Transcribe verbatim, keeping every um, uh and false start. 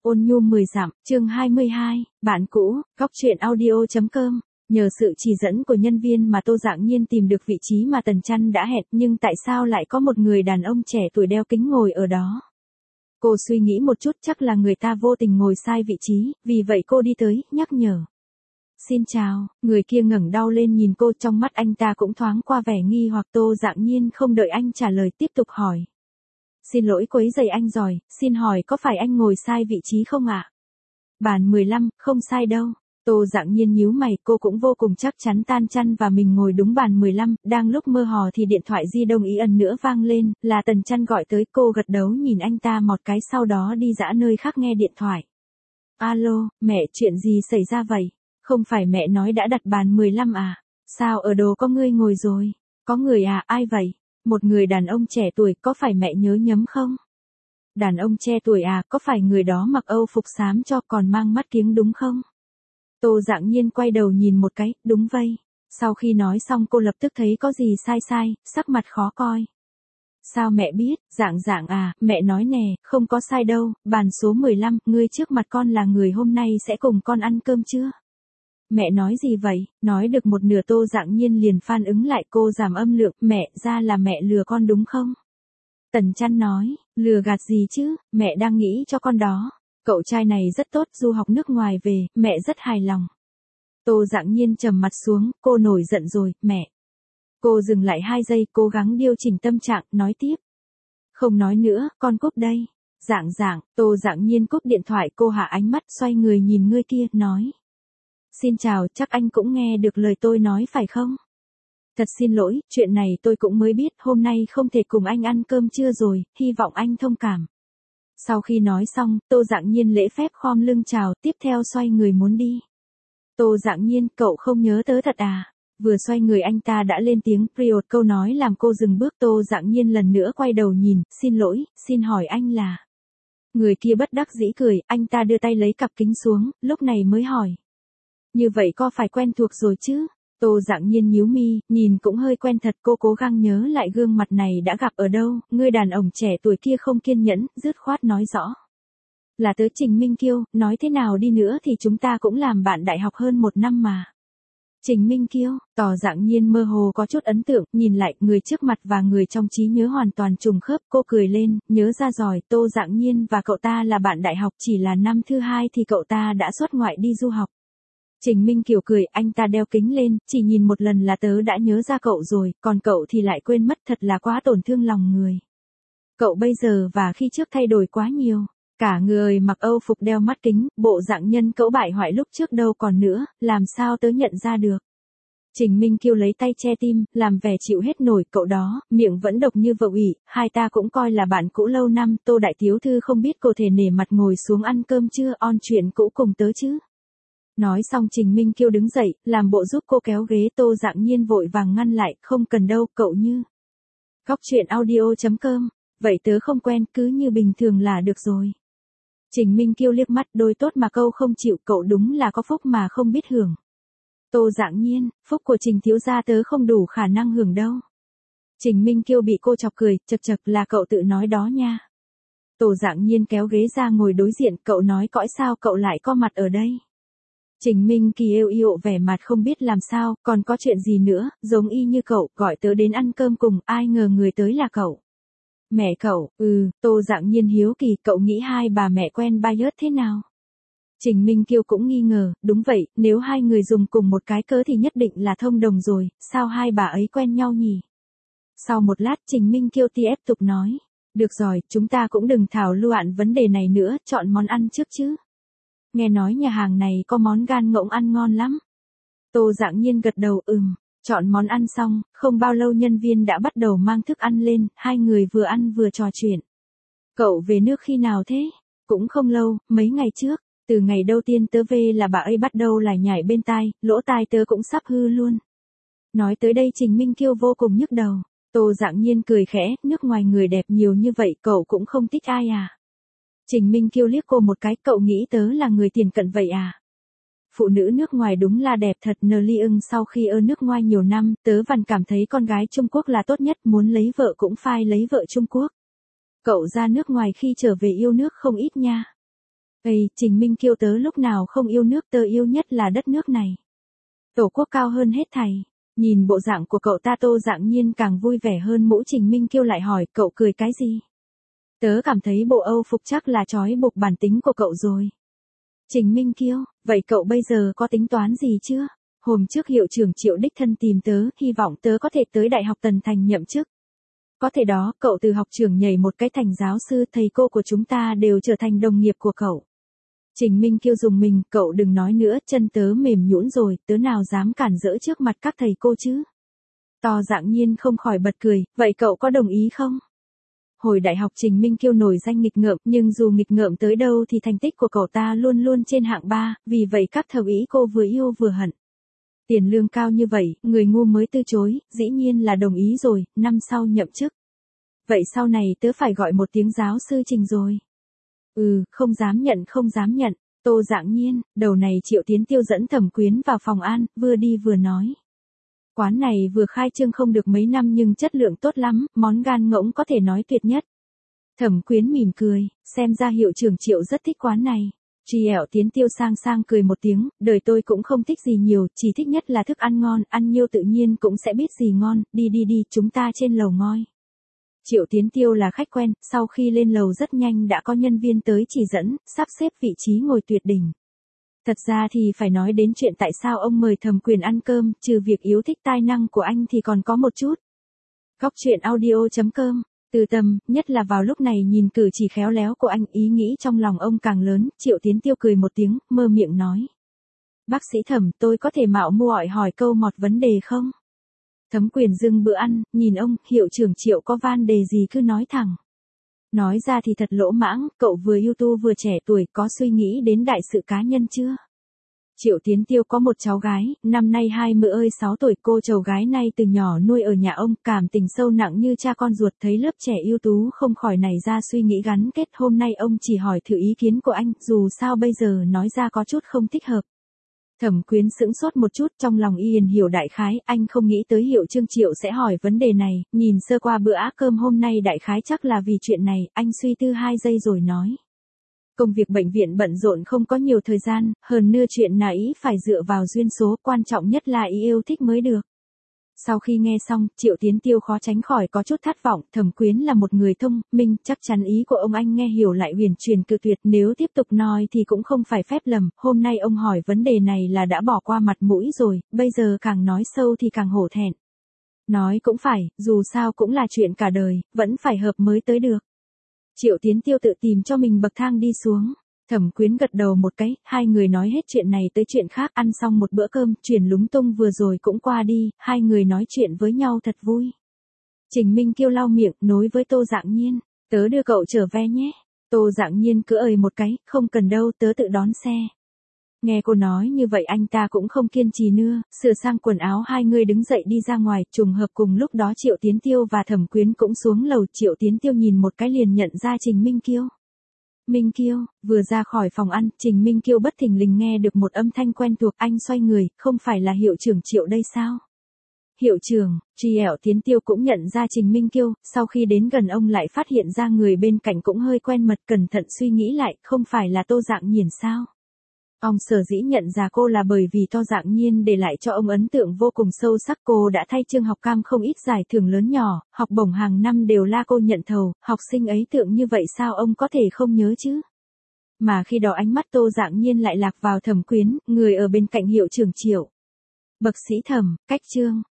Ôn nhu mười dặm, chương hai mươi hai, bạn cũ, góc truyện audio.com. Nhờ sự chỉ dẫn của nhân viên mà Tô Dạng Nhiên tìm được vị trí mà Tần Chăn đã hẹn, nhưng tại sao lại có một người đàn ông trẻ tuổi đeo kính ngồi ở đó? Cô suy nghĩ một chút, chắc là người ta vô tình ngồi sai vị trí, vì vậy cô đi tới, nhắc nhở. Xin chào, người kia ngẩng đầu lên nhìn cô, trong mắt anh ta cũng thoáng qua vẻ nghi hoặc. Tô Dạng Nhiên không đợi anh trả lời tiếp tục hỏi. Xin lỗi quấy rầy anh rồi, xin hỏi có phải anh ngồi sai vị trí không ạ? Bàn mười lăm, không sai đâu. Tô Dạng Nhiên nhíu mày, cô cũng vô cùng chắc chắn Tan Chăn và mình ngồi đúng bàn mười lăm, đang lúc mơ hồ thì điện thoại di động ý ẩn nữa vang lên, là Tần Chăn gọi tới. Cô gật đầu nhìn anh ta một cái, sau đó đi dã nơi khác nghe điện thoại. Alo, mẹ, chuyện gì xảy ra vậy? Không phải mẹ nói đã đặt bàn mười lăm à? Sao ở đồ có người ngồi rồi? Có người à, ai vậy? Một người đàn ông trẻ tuổi, có phải mẹ nhớ nhầm không? Đàn ông trẻ tuổi à, có phải người đó mặc Âu phục xám cho còn mang mắt kiếng đúng không? Tô Dạng Nhiên quay đầu nhìn một cái, đúng vậy. Sau khi nói xong cô lập tức thấy có gì sai sai, sắc mặt khó coi. Sao mẹ biết? Dạng Dạng à, mẹ nói nè, không có sai đâu, bàn số mười lăm, ngươi trước mặt con là người hôm nay sẽ cùng con ăn cơm chưa? Mẹ nói gì vậy? Nói được một nửa Tô Dạng Nhiên liền phản ứng lại, cô giảm âm lượng, mẹ, ra là mẹ lừa con đúng không? Tần Chăn nói, lừa gạt gì chứ, mẹ đang nghĩ cho con đó. Cậu trai này rất tốt, du học nước ngoài về, mẹ rất hài lòng. Tô Dạng Nhiên trầm mặt xuống, cô nổi giận rồi, mẹ. Cô dừng lại hai giây, cố gắng điều chỉnh tâm trạng, nói tiếp. Không nói nữa, con cúp đây. Dạng Dạng, Tô Dạng Nhiên cúp điện thoại, cô hạ ánh mắt, xoay người nhìn người kia, nói. Xin chào, chắc anh cũng nghe được lời tôi nói phải không? Thật xin lỗi, chuyện này tôi cũng mới biết, hôm nay không thể cùng anh ăn cơm trưa rồi, hy vọng anh thông cảm. Sau khi nói xong, Tô Dạng Nhiên lễ phép khom lưng chào, tiếp theo xoay người muốn đi. Tô Dạng Nhiên, cậu không nhớ tớ thật à? Vừa xoay người anh ta đã lên tiếng, Priot, câu nói làm cô dừng bước. Tô Dạng Nhiên lần nữa quay đầu nhìn, xin lỗi, xin hỏi anh là... Người kia bất đắc dĩ cười, anh ta đưa tay lấy cặp kính xuống, lúc này mới hỏi. Như vậy có phải quen thuộc rồi chứ? Tô Dạng Nhiên nhíu mi, nhìn cũng hơi quen thật. Cô cố gắng nhớ lại gương mặt này đã gặp ở đâu. Người đàn ông trẻ tuổi kia không kiên nhẫn, dứt khoát nói rõ. Là tớ Trình Minh Kiêu, nói thế nào đi nữa thì chúng ta cũng làm bạn đại học hơn một năm mà. Trình Minh Kiêu, Tô Dạng Nhiên mơ hồ có chút ấn tượng, nhìn lại người trước mặt và người trong trí nhớ hoàn toàn trùng khớp. Cô cười lên, nhớ ra rồi, Tô Dạng Nhiên và cậu ta là bạn đại học, chỉ là năm thứ hai thì cậu ta đã xuất ngoại đi du học. Trình Minh Kiều cười, anh ta đeo kính lên, chỉ nhìn một lần là tớ đã nhớ ra cậu rồi, còn cậu thì lại quên mất, thật là quá tổn thương lòng người. Cậu bây giờ và khi trước thay đổi quá nhiều, cả người mặc Âu phục đeo mắt kính, bộ dạng nhân cậu bại hoại lúc trước đâu còn nữa, làm sao tớ nhận ra được. Trình Minh Kiều lấy tay che tim, làm vẻ chịu hết nổi, cậu đó, miệng vẫn độc như vợ ủy, hai ta cũng coi là bạn cũ lâu năm. Tô đại tiểu thư không biết cô thể nể mặt ngồi xuống ăn cơm chưa, on chuyện cũ cùng tớ chứ. Nói xong Trình Minh Kiêu đứng dậy, làm bộ giúp cô kéo ghế. Tô Dạng Nhiên vội vàng ngăn lại, không cần đâu, cậu như. Góc truyện audio.com, vậy tớ không quen, cứ như bình thường là được rồi. Trình Minh Kiêu liếc mắt, đôi tốt mà câu không chịu, cậu đúng là có phúc mà không biết hưởng. Tô Dạng Nhiên, phúc của Trình thiếu gia tớ không đủ khả năng hưởng đâu. Trình Minh Kiêu bị cô chọc cười, chật chật, là cậu tự nói đó nha. Tô Dạng Nhiên kéo ghế ra ngồi đối diện, cậu nói cõi sao cậu lại có mặt ở đây. Trình Minh Kỳ yêu yêu vẻ mặt không biết làm sao, còn có chuyện gì nữa, giống y như cậu, gọi tớ đến ăn cơm cùng, ai ngờ người tới là cậu. Mẹ cậu, ừ, Tô Dạng Nhiên hiếu kỳ, cậu nghĩ hai bà mẹ quen Bayard thế nào? Trình Minh Kiêu cũng nghi ngờ, đúng vậy, nếu hai người dùng cùng một cái cớ thì nhất định là thông đồng rồi, sao hai bà ấy quen nhau nhỉ? Sau một lát Trình Minh Kiêu tiếp tục nói, được rồi, chúng ta cũng đừng thảo luận vấn đề này nữa, chọn món ăn trước chứ. Nghe nói nhà hàng này có món gan ngỗng ăn ngon lắm. Tô Dạng Nhiên gật đầu, ừm, chọn món ăn xong, không bao lâu nhân viên đã bắt đầu mang thức ăn lên, hai người vừa ăn vừa trò chuyện. Cậu về nước khi nào thế? Cũng không lâu, mấy ngày trước, từ ngày đầu tiên tớ về là bà ấy bắt đầu lải nhải bên tai, lỗ tai tớ cũng sắp hư luôn. Nói tới đây Trình Minh Kiêu vô cùng nhức đầu. Tô Dạng Nhiên cười khẽ, nước ngoài người đẹp nhiều như vậy cậu cũng không thích ai à? Trình Minh Kiêu liếc cô một cái, cậu nghĩ tớ là người tiền cận vậy à? Phụ nữ nước ngoài đúng là đẹp thật. Nờ Ly ưng, sau khi ở nước ngoài nhiều năm, tớ vẫn cảm thấy con gái Trung Quốc là tốt nhất, muốn lấy vợ cũng phải lấy vợ Trung Quốc. Cậu ra nước ngoài khi trở về yêu nước không ít nha. Ây, Trình Minh Kiêu tớ lúc nào không yêu nước, tớ yêu nhất là đất nước này. Tổ quốc cao hơn hết thảy. Nhìn bộ dạng của cậu ta Tô Dạng Nhiên càng vui vẻ hơn. Mũ Trình Minh Kiêu lại hỏi, cậu cười cái gì? Tớ cảm thấy bộ Âu phục chắc là trói buộc bản tính của cậu rồi. Trình Minh Kiêu, vậy cậu bây giờ có tính toán gì chưa? Hôm trước hiệu trưởng Triệu đích thân tìm tớ, hy vọng tớ có thể tới Đại học Tần Thành nhậm chức. Có thể đó, cậu từ học trưởng nhảy một cái thành giáo sư, thầy cô của chúng ta đều trở thành đồng nghiệp của cậu. Trình Minh Kiêu dùng mình, cậu đừng nói nữa, chân tớ mềm nhũn rồi, tớ nào dám cản rỡ trước mặt các thầy cô chứ? To Dạng Nhiên không khỏi bật cười, vậy cậu có đồng ý không? Hồi đại học Trình Minh Kiêu nổi danh nghịch ngợm, nhưng dù nghịch ngợm tới đâu thì thành tích của cậu ta luôn luôn trên hạng ba, vì vậy các thầy ý cô vừa yêu vừa hận. Tiền lương cao như vậy, người ngu mới từ chối, dĩ nhiên là đồng ý rồi, năm sau nhậm chức. Vậy sau này tớ phải gọi một tiếng giáo sư Trình rồi. Ừ, không dám nhận không dám nhận. Tô Dạng Nhiên, đầu này Triệu Tiến Tiêu dẫn Thẩm Quyến vào phòng ăn, vừa đi vừa nói. Quán này vừa khai trương không được mấy năm nhưng chất lượng tốt lắm, món gan ngỗng có thể nói tuyệt nhất. Thẩm Quyến mỉm cười, xem ra hiệu trưởng Triệu rất thích quán này. Triểu Tiến Tiêu sang sang cười một tiếng, đời tôi cũng không thích gì nhiều, chỉ thích nhất là thức ăn ngon, ăn nhiều tự nhiên cũng sẽ biết gì ngon, đi đi đi, chúng ta trên lầu ngồi. Triệu Tiến Tiêu là khách quen, sau khi lên lầu rất nhanh đã có nhân viên tới chỉ dẫn, sắp xếp vị trí ngồi tuyệt đỉnh. Thật ra thì phải nói đến chuyện tại sao ông mời Thẩm Quyền ăn cơm, trừ việc yêu thích tài năng của anh thì còn có một chút. Góc truyện audio chấm com, Từ Tâm, nhất là vào lúc này nhìn cử chỉ khéo léo của anh, ý nghĩ trong lòng ông càng lớn. Triệu Tiến Tiêu cười một tiếng, mơ miệng nói. Bác sĩ Thẩm, tôi có thể mạo muội hỏi câu một vấn đề không? Thẩm Quyền dừng bữa ăn, nhìn ông, hiệu trưởng Triệu có van đề gì cứ nói thẳng. Nói ra thì thật lỗ mãng, cậu vừa ưu tú vừa trẻ tuổi, có suy nghĩ đến đại sự cá nhân chưa? Triệu Tiến Tiêu có một cháu gái, năm nay hai mươi ơi sáu tuổi, cô cháu gái này từ nhỏ nuôi ở nhà ông, cảm tình sâu nặng như cha con ruột, thấy lớp trẻ ưu tú không khỏi nảy ra suy nghĩ gắn kết. Hôm nay ông chỉ hỏi thử ý kiến của anh, dù sao bây giờ nói ra có chút không thích hợp. Thẩm Quyến sững sốt một chút, trong lòng yên hiểu đại khái, anh không nghĩ tới hiệu trưởng Triệu sẽ hỏi vấn đề này, nhìn sơ qua bữa á cơm hôm nay đại khái chắc là vì chuyện này, anh suy tư hai giây rồi nói. Công việc bệnh viện bận rộn không có nhiều thời gian, hơn nữa chuyện nào ý phải dựa vào duyên số, quan trọng nhất là ý yêu thích mới được. Sau khi nghe xong, Triệu Tiến Tiêu khó tránh khỏi có chút thất vọng, Thẩm Quyến là một người thông minh, chắc chắn ý của ông anh nghe hiểu lại huyền truyền cự tuyệt, nếu tiếp tục nói thì cũng không phải phép lầm, hôm nay ông hỏi vấn đề này là đã bỏ qua mặt mũi rồi, bây giờ càng nói sâu thì càng hổ thẹn. Nói cũng phải, dù sao cũng là chuyện cả đời, vẫn phải hợp mới tới được. Triệu Tiến Tiêu tự tìm cho mình bậc thang đi xuống. Thẩm Quyến gật đầu một cái, hai người nói hết chuyện này tới chuyện khác, ăn xong một bữa cơm, chuyện lúng tung vừa rồi cũng qua đi, hai người nói chuyện với nhau thật vui. Trình Minh Kiêu lau miệng, nối với Tô Dạng Nhiên, tớ đưa cậu trở về nhé. Tô Dạng Nhiên cứ ời một cái, không cần đâu, tớ tự đón xe. Nghe cô nói như vậy anh ta cũng không kiên trì nữa, sửa sang quần áo hai người đứng dậy đi ra ngoài, trùng hợp cùng lúc đó Triệu Tiến Tiêu và Thẩm Quyến cũng xuống lầu. Triệu Tiến Tiêu nhìn một cái liền nhận ra Trình Minh Kiêu. Minh Kiêu, vừa ra khỏi phòng ăn, Trình Minh Kiêu bất thình lình nghe được một âm thanh quen thuộc, anh xoay người, không phải là hiệu trưởng Triệu đây sao? Hiệu trưởng, Triểu Tiến Tiêu cũng nhận ra Trình Minh Kiêu, sau khi đến gần ông lại phát hiện ra người bên cạnh cũng hơi quen mật, cẩn thận suy nghĩ lại, không phải là Tô Dạng Nhiên sao? Ông sở dĩ nhận ra cô là bởi vì Tô Dạng Nhiên để lại cho ông ấn tượng vô cùng sâu sắc, cô đã thay Trương Học Cam không ít giải thưởng lớn nhỏ, học bổng hàng năm đều là cô nhận thầu, học sinh ấy tượng như vậy sao ông có thể không nhớ chứ? Mà khi đó ánh mắt Tô Dạng Nhiên lại lạc vào Thẩm Quyến, người ở bên cạnh hiệu trưởng Triệu. Bậc sĩ Thẩm, cách Trương,